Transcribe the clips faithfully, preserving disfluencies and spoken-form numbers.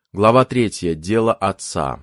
Глава третья. Дело Отца.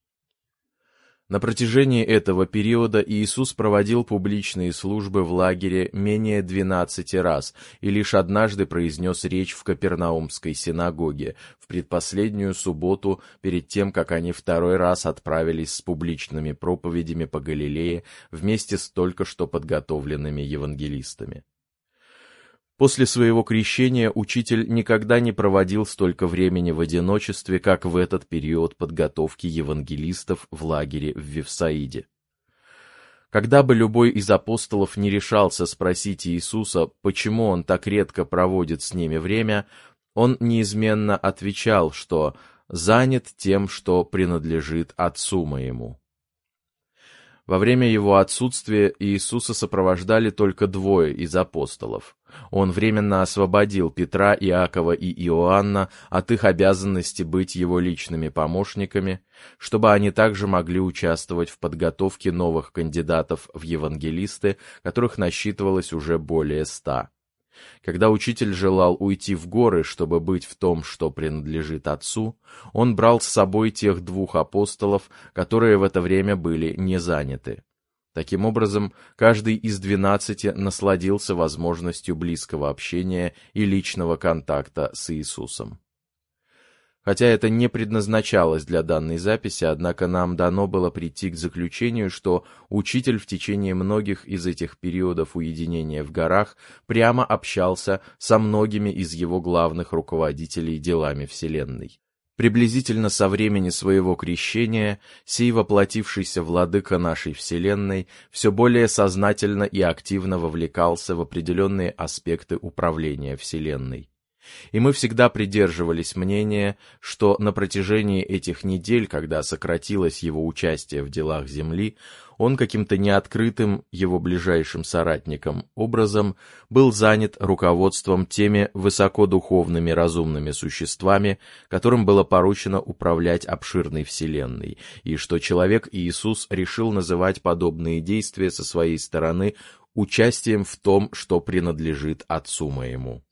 На протяжении этого периода Иисус проводил публичные службы в лагере менее двенадцати раз и лишь однажды произнес речь в Капернаумской синагоге в предпоследнюю субботу перед тем, как они второй раз отправились с публичными проповедями по Галилее вместе с только что подготовленными евангелистами. После своего крещения учитель никогда не проводил столько времени в одиночестве, как в этот период подготовки евангелистов в лагере в Вифсаиде. Когда бы любой из апостолов не решался спросить Иисуса, почему он так редко проводит с ними время, он неизменно отвечал, что занят тем, что принадлежит Отцу моему. Во время его отсутствия Иисуса сопровождали только двое из апостолов. Он временно освободил Петра, Иакова и Иоанна от их обязанности быть его личными помощниками, чтобы они также могли участвовать в подготовке новых кандидатов в евангелисты, которых насчитывалось уже более ста. Когда учитель желал уйти в горы, чтобы быть в том, что принадлежит Отцу, он брал с собой тех двух апостолов, которые в это время были не заняты. Таким образом, каждый из двенадцати насладился возможностью близкого общения и личного контакта с Иисусом. Хотя это не предназначалось для данной записи, однако нам дано было прийти к заключению, что учитель в течение многих из этих периодов уединения в горах прямо общался со многими из его главных руководителей делами Вселенной. Приблизительно со времени своего крещения сей воплотившийся владыка нашей Вселенной все более сознательно и активно вовлекался в определенные аспекты управления Вселенной. И мы всегда придерживались мнения, что на протяжении этих недель, когда сократилось его участие в делах Земли, он каким-то неоткрытым его ближайшим соратникам образом был занят руководством теми высокодуховными разумными существами, которым было поручено управлять обширной Вселенной, и что человек Иисус решил называть подобные действия со своей стороны участием в том, что принадлежит Отцу моему.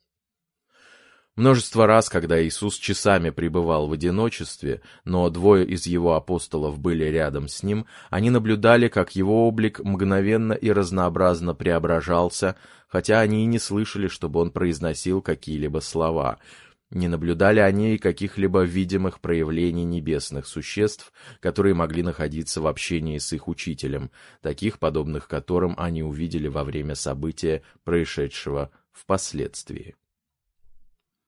Множество раз, когда Иисус часами пребывал в одиночестве, но двое из его апостолов были рядом с ним, они наблюдали, как его облик мгновенно и разнообразно преображался, хотя они и не слышали, чтобы он произносил какие-либо слова. Не наблюдали они и каких-либо видимых проявлений небесных существ, которые могли находиться в общении с их учителем, таких, подобных которым они увидели во время события, происшедшего впоследствии.